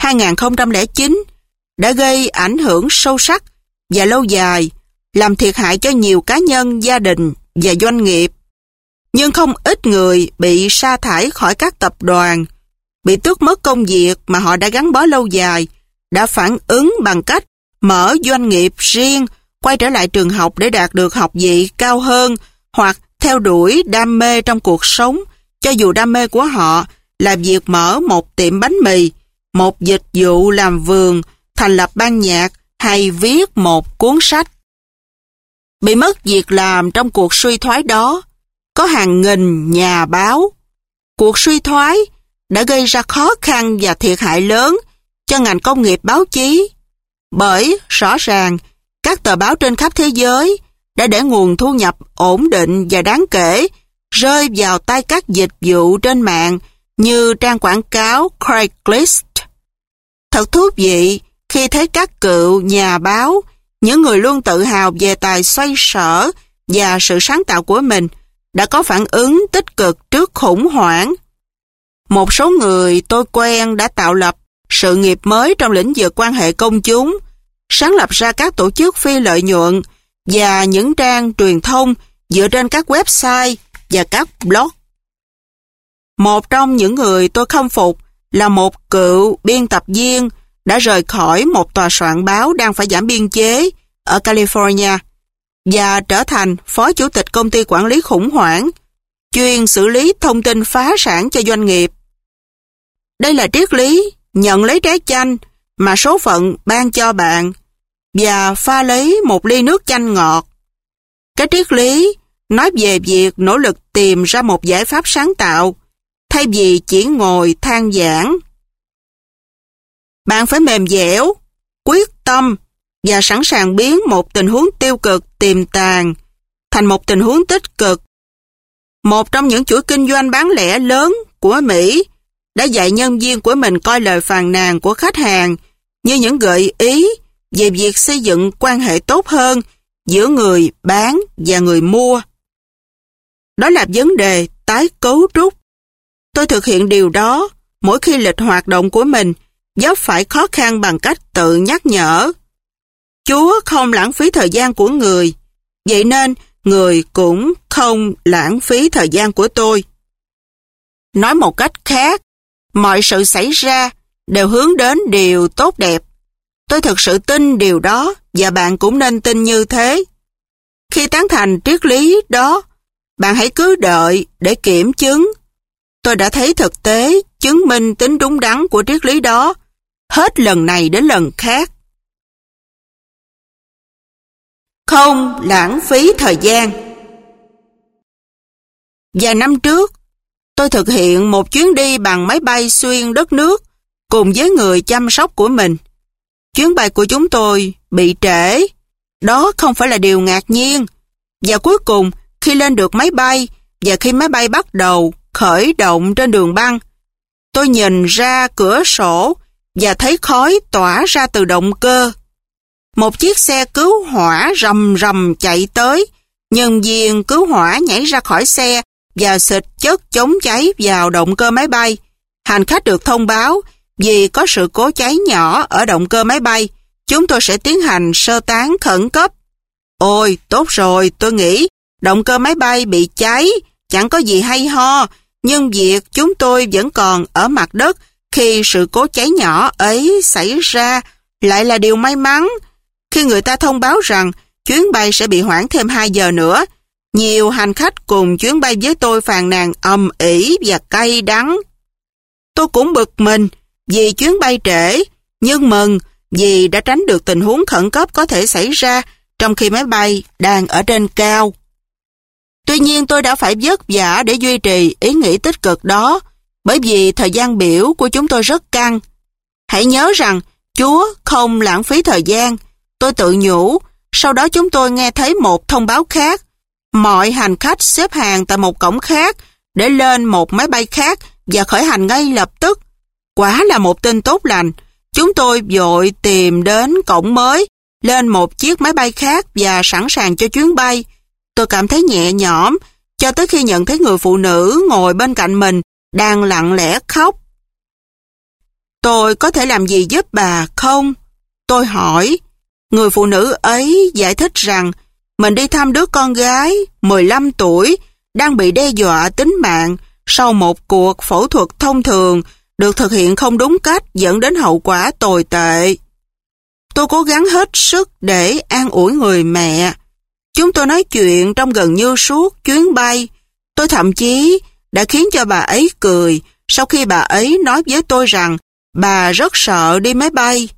2009 đã gây ảnh hưởng sâu sắc và lâu dài, làm thiệt hại cho nhiều cá nhân, gia đình và doanh nghiệp. Nhưng không ít người bị sa thải khỏi các tập đoàn, bị tước mất công việc mà họ đã gắn bó lâu dài, đã phản ứng bằng cách mở doanh nghiệp riêng, quay trở lại trường học để đạt được học vị cao hơn, hoặc theo đuổi đam mê trong cuộc sống, cho dù đam mê của họ là việc mở một tiệm bánh mì, một dịch vụ làm vườn, thành lập ban nhạc hay viết một cuốn sách. Bị mất việc làm trong cuộc suy thoái đó, có hàng nghìn nhà báo. Cuộc suy thoái đã gây ra khó khăn và thiệt hại lớn cho ngành công nghiệp báo chí, bởi rõ ràng các tờ báo trên khắp thế giới đã để nguồn thu nhập ổn định và đáng kể rơi vào tay các dịch vụ trên mạng như trang quảng cáo Craigslist. Thật thú vị khi thấy các cựu nhà báo, những người luôn tự hào về tài xoay sở và sự sáng tạo của mình, đã có phản ứng tích cực trước khủng hoảng. Một số người tôi quen đã tạo lập sự nghiệp mới trong lĩnh vực quan hệ công chúng, sáng lập ra các tổ chức phi lợi nhuận và những trang truyền thông dựa trên các website và các blog. Một trong những người tôi khâm phục là một cựu biên tập viên đã rời khỏi một tòa soạn báo đang phải giảm biên chế ở California và trở thành phó chủ tịch công ty quản lý khủng hoảng, chuyên xử lý thông tin phá sản cho doanh nghiệp. Đây là triết lý nhận lấy trái chanh mà số phận ban cho bạn và pha lấy một ly nước chanh ngọt. Cái triết lý nói về việc nỗ lực tìm ra một giải pháp sáng tạo thay vì chỉ ngồi than vãn. Bạn phải mềm dẻo, quyết tâm và sẵn sàng biến một tình huống tiêu cực tiềm tàng thành một tình huống tích cực. Một trong những chuỗi kinh doanh bán lẻ lớn của Mỹ đã dạy nhân viên của mình coi lời phàn nàn của khách hàng như những gợi ý về việc xây dựng quan hệ tốt hơn giữa người bán và người mua. Đó là vấn đề tái cấu trúc. Tôi thực hiện điều đó mỗi khi lịch hoạt động của mình vấp phải khó khăn bằng cách tự nhắc nhở. Chúa không lãng phí thời gian của người, vậy nên người cũng không lãng phí thời gian của tôi. Nói một cách khác, mọi sự xảy ra đều hướng đến điều tốt đẹp. Tôi thực sự tin điều đó và bạn cũng nên tin như thế. Khi tán thành triết lý đó, bạn hãy cứ đợi để kiểm chứng. Tôi đã thấy thực tế chứng minh tính đúng đắn của triết lý đó hết lần này đến lần khác. Không lãng phí thời gian. Vài năm trước, tôi thực hiện một chuyến đi bằng máy bay xuyên đất nước cùng với người chăm sóc của mình. Chuyến bay của chúng tôi bị trễ. Đó không phải là điều ngạc nhiên. Và cuối cùng, khi lên được máy bay và khi máy bay bắt đầu khởi động trên đường băng, tôi nhìn ra cửa sổ và thấy khói tỏa ra từ động cơ. Một chiếc xe cứu hỏa rầm rầm chạy tới. Nhân viên cứu hỏa nhảy ra khỏi xe và xịt chất chống cháy vào động cơ máy bay. Hành khách được thông báo vì có sự cố cháy nhỏ ở động cơ máy bay, chúng tôi sẽ tiến hành sơ tán khẩn cấp. Ôi, tốt rồi, tôi nghĩ động cơ máy bay bị cháy, chẳng có gì hay ho, nhưng việc chúng tôi vẫn còn ở mặt đất khi sự cố cháy nhỏ ấy xảy ra lại là điều may mắn. Khi người ta thông báo rằng chuyến bay sẽ bị hoãn thêm 2 giờ nữa, nhiều hành khách cùng chuyến bay với tôi phàn nàn ầm ĩ và cay đắng. Tôi cũng bực mình vì chuyến bay trễ, nhưng mừng vì đã tránh được tình huống khẩn cấp có thể xảy ra trong khi máy bay đang ở trên cao. Tuy nhiên tôi đã phải vất vả để duy trì ý nghĩ tích cực đó, bởi vì thời gian biểu của chúng tôi rất căng. Hãy nhớ rằng Chúa không lãng phí thời gian. Tôi tự nhủ, sau đó chúng tôi nghe thấy một thông báo khác. Mọi hành khách xếp hàng tại một cổng khác để lên một máy bay khác và khởi hành ngay lập tức. Quả là một tin tốt lành. Chúng tôi vội tìm đến cổng mới, lên một chiếc máy bay khác và sẵn sàng cho chuyến bay. Tôi cảm thấy nhẹ nhõm cho tới khi nhận thấy người phụ nữ ngồi bên cạnh mình đang lặng lẽ khóc. Tôi có thể làm gì giúp bà không? Tôi hỏi. Người phụ nữ ấy giải thích rằng mình đi thăm đứa con gái 15 tuổi đang bị đe dọa tính mạng sau một cuộc phẫu thuật thông thường được thực hiện không đúng cách dẫn đến hậu quả tồi tệ. Tôi cố gắng hết sức để an ủi người mẹ. Chúng tôi nói chuyện trong gần như suốt chuyến bay. Tôi thậm chí đã khiến cho bà ấy cười sau khi bà ấy nói với tôi rằng bà rất sợ đi máy bay.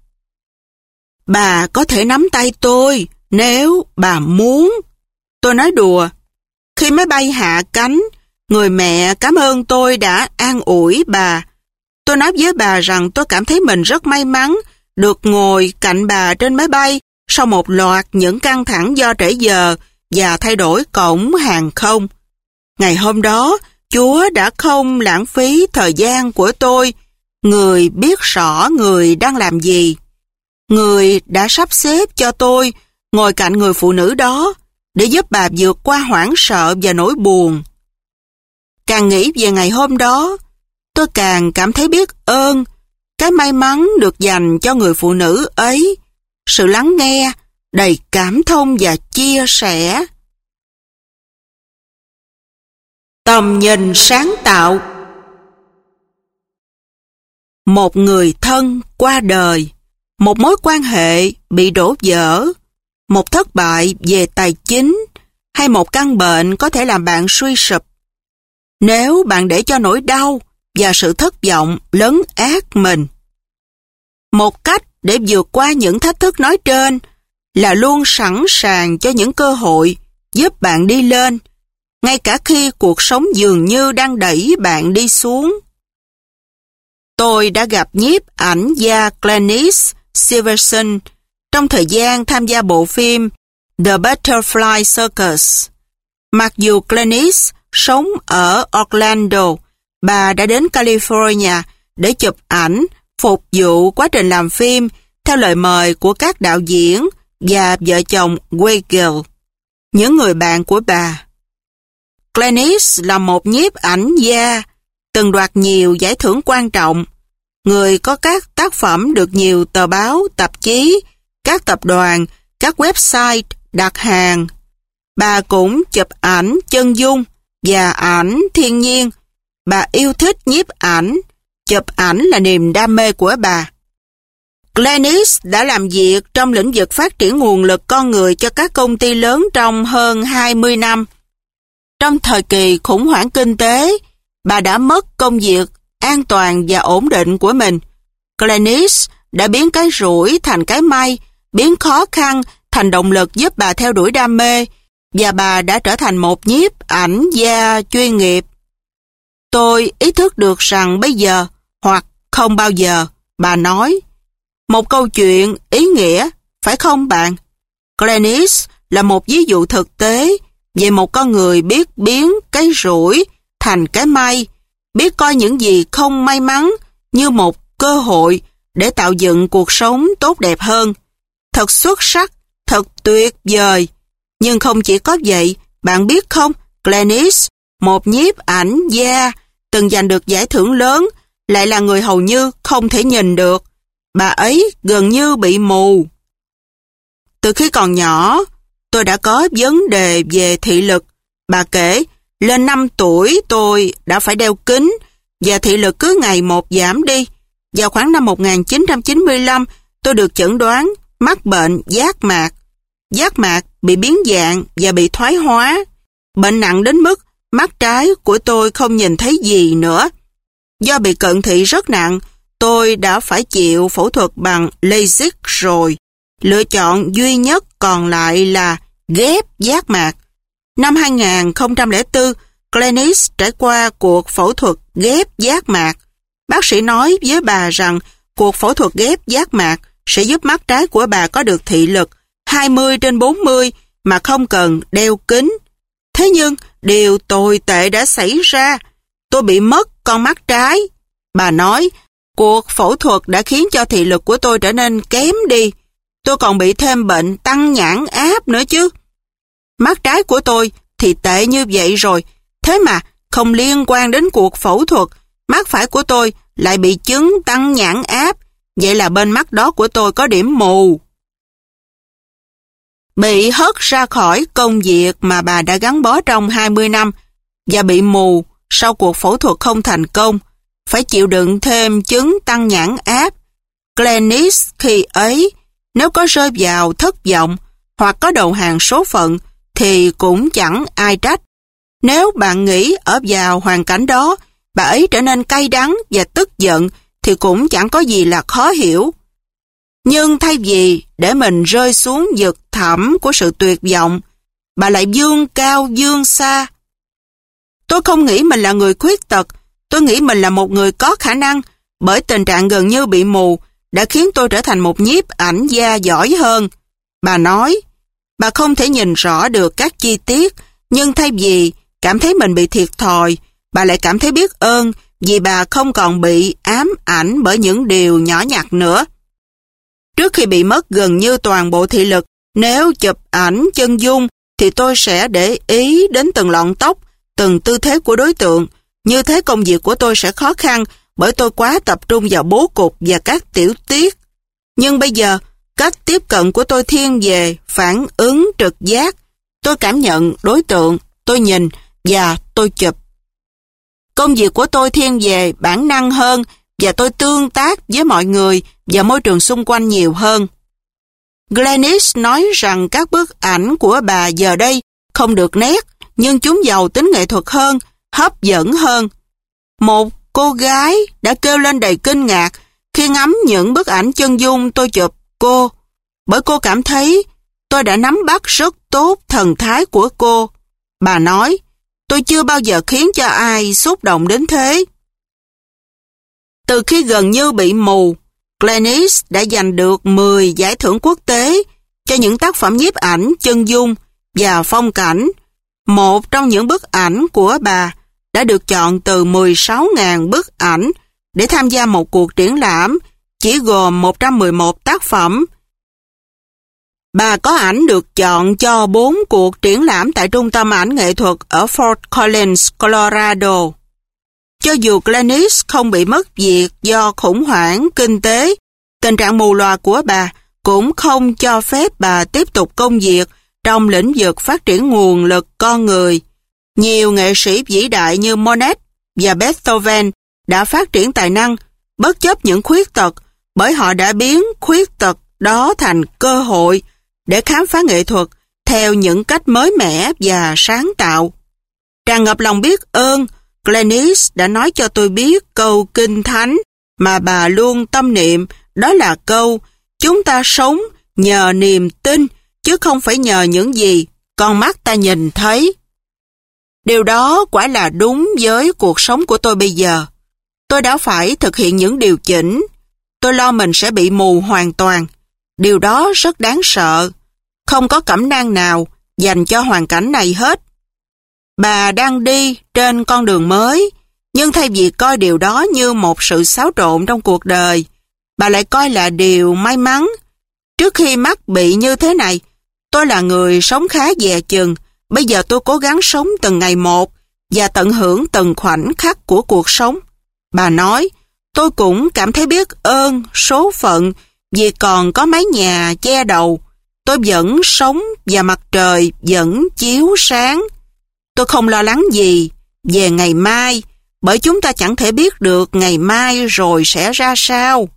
Bà có thể nắm tay tôi nếu bà muốn. Tôi nói đùa. Khi máy bay hạ cánh, người mẹ cảm ơn tôi đã an ủi bà. Tôi nói với bà rằng tôi cảm thấy mình rất may mắn được ngồi cạnh bà trên máy bay sau một loạt những căng thẳng do trễ giờ và thay đổi cổng hàng không. Ngày hôm đó, Chúa đã không lãng phí thời gian của tôi. Người biết rõ người đang làm gì. Người đã sắp xếp cho tôi ngồi cạnh người phụ nữ đó để giúp bà vượt qua hoảng sợ và nỗi buồn. Càng nghĩ về ngày hôm đó, tôi càng cảm thấy biết ơn cái may mắn được dành cho người phụ nữ ấy, sự lắng nghe, đầy cảm thông và chia sẻ. Tầm nhìn sáng tạo. Một người thân qua đời, một mối quan hệ bị đổ vỡ, một thất bại về tài chính hay một căn bệnh có thể làm bạn suy sụp. Nếu bạn để cho nỗi đau và sự thất vọng lấn át mình. Một cách để vượt qua những thách thức nói trên là luôn sẵn sàng cho những cơ hội giúp bạn đi lên, ngay cả khi cuộc sống dường như đang đẩy bạn đi xuống. Tôi đã gặp nhiếp ảnh gia Glenys Silverson trong thời gian tham gia bộ phim The Butterfly Circus. Mặc dù Glenys sống ở Orlando, bà đã đến California để chụp ảnh phục vụ quá trình làm phim theo lời mời của các đạo diễn và vợ chồng Weigel, những người bạn của bà. Glenys là một nhiếp ảnh gia từng đoạt nhiều giải thưởng quan trọng, người có các tác phẩm được nhiều tờ báo, tạp chí, các tập đoàn, các website đặt hàng. Bà cũng chụp ảnh chân dung và ảnh thiên nhiên. Bà yêu thích nhiếp ảnh, chụp ảnh là niềm đam mê của bà. Glenys đã làm việc trong lĩnh vực phát triển nguồn lực con người cho các công ty lớn trong hơn 20 năm. Trong thời kỳ khủng hoảng kinh tế, bà đã mất công việc an toàn và ổn định của mình. Glenys đã biến cái rủi thành cái may, biến khó khăn thành động lực giúp bà theo đuổi đam mê, và bà đã trở thành một nhiếp ảnh gia chuyên nghiệp. Tôi ý thức được rằng bây giờ, hoặc không bao giờ, bà nói. Một câu chuyện ý nghĩa, phải không bạn? Glenys là một ví dụ thực tế về một con người biết biến cái rủi thành cái may, biết coi những gì không may mắn như một cơ hội để tạo dựng cuộc sống tốt đẹp hơn. Thật xuất sắc, thật tuyệt vời. Nhưng không chỉ có vậy, bạn biết không, Glenys, một nhiếp ảnh gia từng giành được giải thưởng lớn, lại là người hầu như không thể nhìn được. Bà ấy gần như bị mù. Từ khi còn nhỏ, tôi đã có vấn đề về thị lực. Bà kể, lên 5 tuổi tôi đã phải đeo kính và thị lực cứ ngày một giảm đi. Vào khoảng năm 1995, tôi được chẩn đoán mắc bệnh giác mạc. Giác mạc bị biến dạng và bị thoái hóa. Bệnh nặng đến mức mắt trái của tôi không nhìn thấy gì nữa. Do bị cận thị rất nặng, tôi đã phải chịu phẫu thuật bằng LASIK rồi. Lựa chọn duy nhất còn lại là ghép giác mạc. Năm 2004, Glenys trải qua cuộc phẫu thuật ghép giác mạc. Bác sĩ nói với bà rằng cuộc phẫu thuật ghép giác mạc sẽ giúp mắt trái của bà có được thị lực 20/40 mà không cần đeo kính. Thế nhưng, điều tồi tệ đã xảy ra. Tôi bị mất con mắt trái. Bà nói, cuộc phẫu thuật đã khiến cho thị lực của tôi trở nên kém đi. Tôi còn bị thêm bệnh tăng nhãn áp nữa chứ. Mắt trái của tôi thì tệ như vậy rồi. Thế mà, không liên quan đến cuộc phẫu thuật, mắt phải của tôi lại bị chứng tăng nhãn áp. Vậy là bên mắt đó của tôi có điểm mù. Bị hất ra khỏi công việc mà bà đã gắn bó trong 20 năm và bị mù sau cuộc phẫu thuật không thành công, phải chịu đựng thêm chứng tăng nhãn áp. Glenys khi ấy, nếu có rơi vào thất vọng hoặc có đầu hàng số phận thì cũng chẳng ai trách. Nếu bạn nghĩ ở vào hoàn cảnh đó, bà ấy trở nên cay đắng và tức giận thì cũng chẳng có gì là khó hiểu. Nhưng thay vì để mình rơi xuống vực thẳm của sự tuyệt vọng, bà lại vươn cao vươn xa. Tôi không nghĩ mình là người khuyết tật, tôi nghĩ mình là một người có khả năng, bởi tình trạng gần như bị mù đã khiến tôi trở thành một nhiếp ảnh gia giỏi hơn. Bà nói, bà không thể nhìn rõ được các chi tiết, nhưng thay vì cảm thấy mình bị thiệt thòi, bà lại cảm thấy biết ơn vì bà không còn bị ám ảnh bởi những điều nhỏ nhặt nữa. Trước khi bị mất gần như toàn bộ thị lực, nếu chụp ảnh chân dung thì tôi sẽ để ý đến từng lọn tóc, từng tư thế của đối tượng. Như thế công việc của tôi sẽ khó khăn bởi tôi quá tập trung vào bố cục và các tiểu tiết. Nhưng bây giờ, cách tiếp cận của tôi thiên về phản ứng trực giác. Tôi cảm nhận đối tượng, tôi nhìn và tôi chụp. Công việc của tôi thiên về bản năng hơn và tôi tương tác với mọi người và môi trường xung quanh nhiều hơn. Glennis nói rằng các bức ảnh của bà giờ đây không được nét, nhưng chúng giàu tính nghệ thuật hơn, hấp dẫn hơn. Một cô gái đã kêu lên đầy kinh ngạc khi ngắm những bức ảnh chân dung tôi chụp cô, bởi cô cảm thấy tôi đã nắm bắt rất tốt thần thái của cô. Bà nói, tôi chưa bao giờ khiến cho ai xúc động đến thế. Từ khi gần như bị mù, Glennis đã giành được 10 giải thưởng quốc tế cho những tác phẩm nhiếp ảnh chân dung và phong cảnh. Một trong những bức ảnh của bà đã được chọn từ 16.000 bức ảnh để tham gia một cuộc triển lãm chỉ gồm 111 tác phẩm. Bà có ảnh được chọn cho 4 cuộc triển lãm tại Trung tâm ảnh nghệ thuật ở Fort Collins, Colorado. Cho dù Glennis không bị mất việc do khủng hoảng kinh tế, tình trạng mù lòa của bà cũng không cho phép bà tiếp tục công việc trong lĩnh vực phát triển nguồn lực con người. Nhiều nghệ sĩ vĩ đại như Monet và Beethoven đã phát triển tài năng bất chấp những khuyết tật, bởi họ đã biến khuyết tật đó thành cơ hội để khám phá nghệ thuật theo những cách mới mẻ và sáng tạo. Tràn ngập lòng biết ơn, Glennis đã nói cho tôi biết câu kinh thánh mà bà luôn tâm niệm, đó là câu: chúng ta sống nhờ niềm tin, chứ không phải nhờ những gì con mắt ta nhìn thấy. Điều đó quả là đúng với cuộc sống của tôi bây giờ. Tôi đã phải thực hiện những điều chỉnh. Tôi lo mình sẽ bị mù hoàn toàn. Điều đó rất đáng sợ. Không có cẩm nang nào dành cho hoàn cảnh này hết. Bà đang đi trên con đường mới, nhưng thay vì coi điều đó như một sự xáo trộn trong cuộc đời, bà lại coi là điều may mắn. Trước khi mắc bị như thế này, tôi là người sống khá dè chừng. Bây giờ tôi cố gắng sống từng ngày một và tận hưởng từng khoảnh khắc của cuộc sống. Bà nói, tôi cũng cảm thấy biết ơn số phận vì còn có mái nhà che đầu. Tôi vẫn sống và mặt trời vẫn chiếu sáng. Tôi không lo lắng gì về ngày mai, bởi chúng ta chẳng thể biết được ngày mai rồi sẽ ra sao.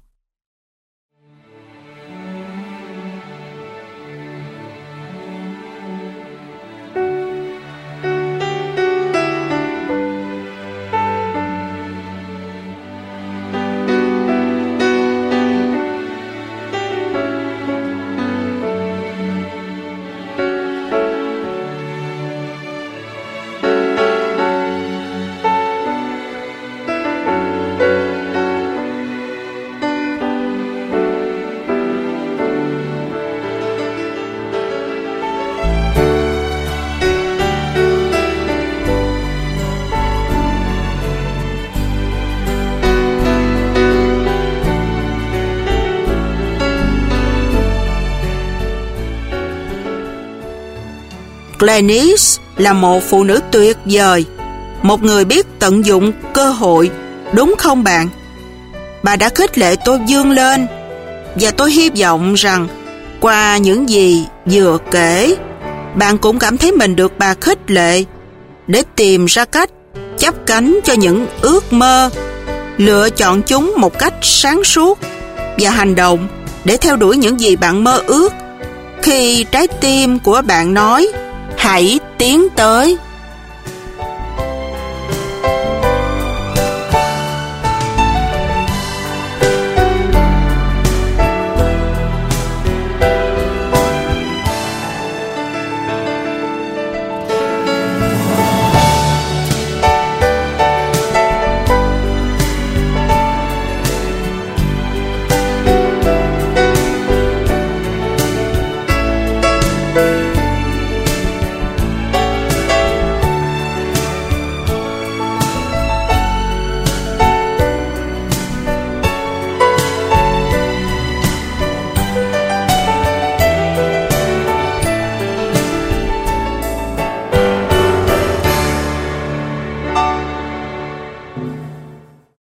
Glennis là một phụ nữ tuyệt vời, một người biết tận dụng cơ hội, đúng không bạn? Bà đã khích lệ tôi vươn lên, và tôi hy vọng rằng qua những gì vừa kể, bạn cũng cảm thấy mình được bà khích lệ để tìm ra cách chắp cánh cho những ước mơ, lựa chọn chúng một cách sáng suốt và hành động để theo đuổi những gì bạn mơ ước. Khi trái tim của bạn nói hãy tiến tới,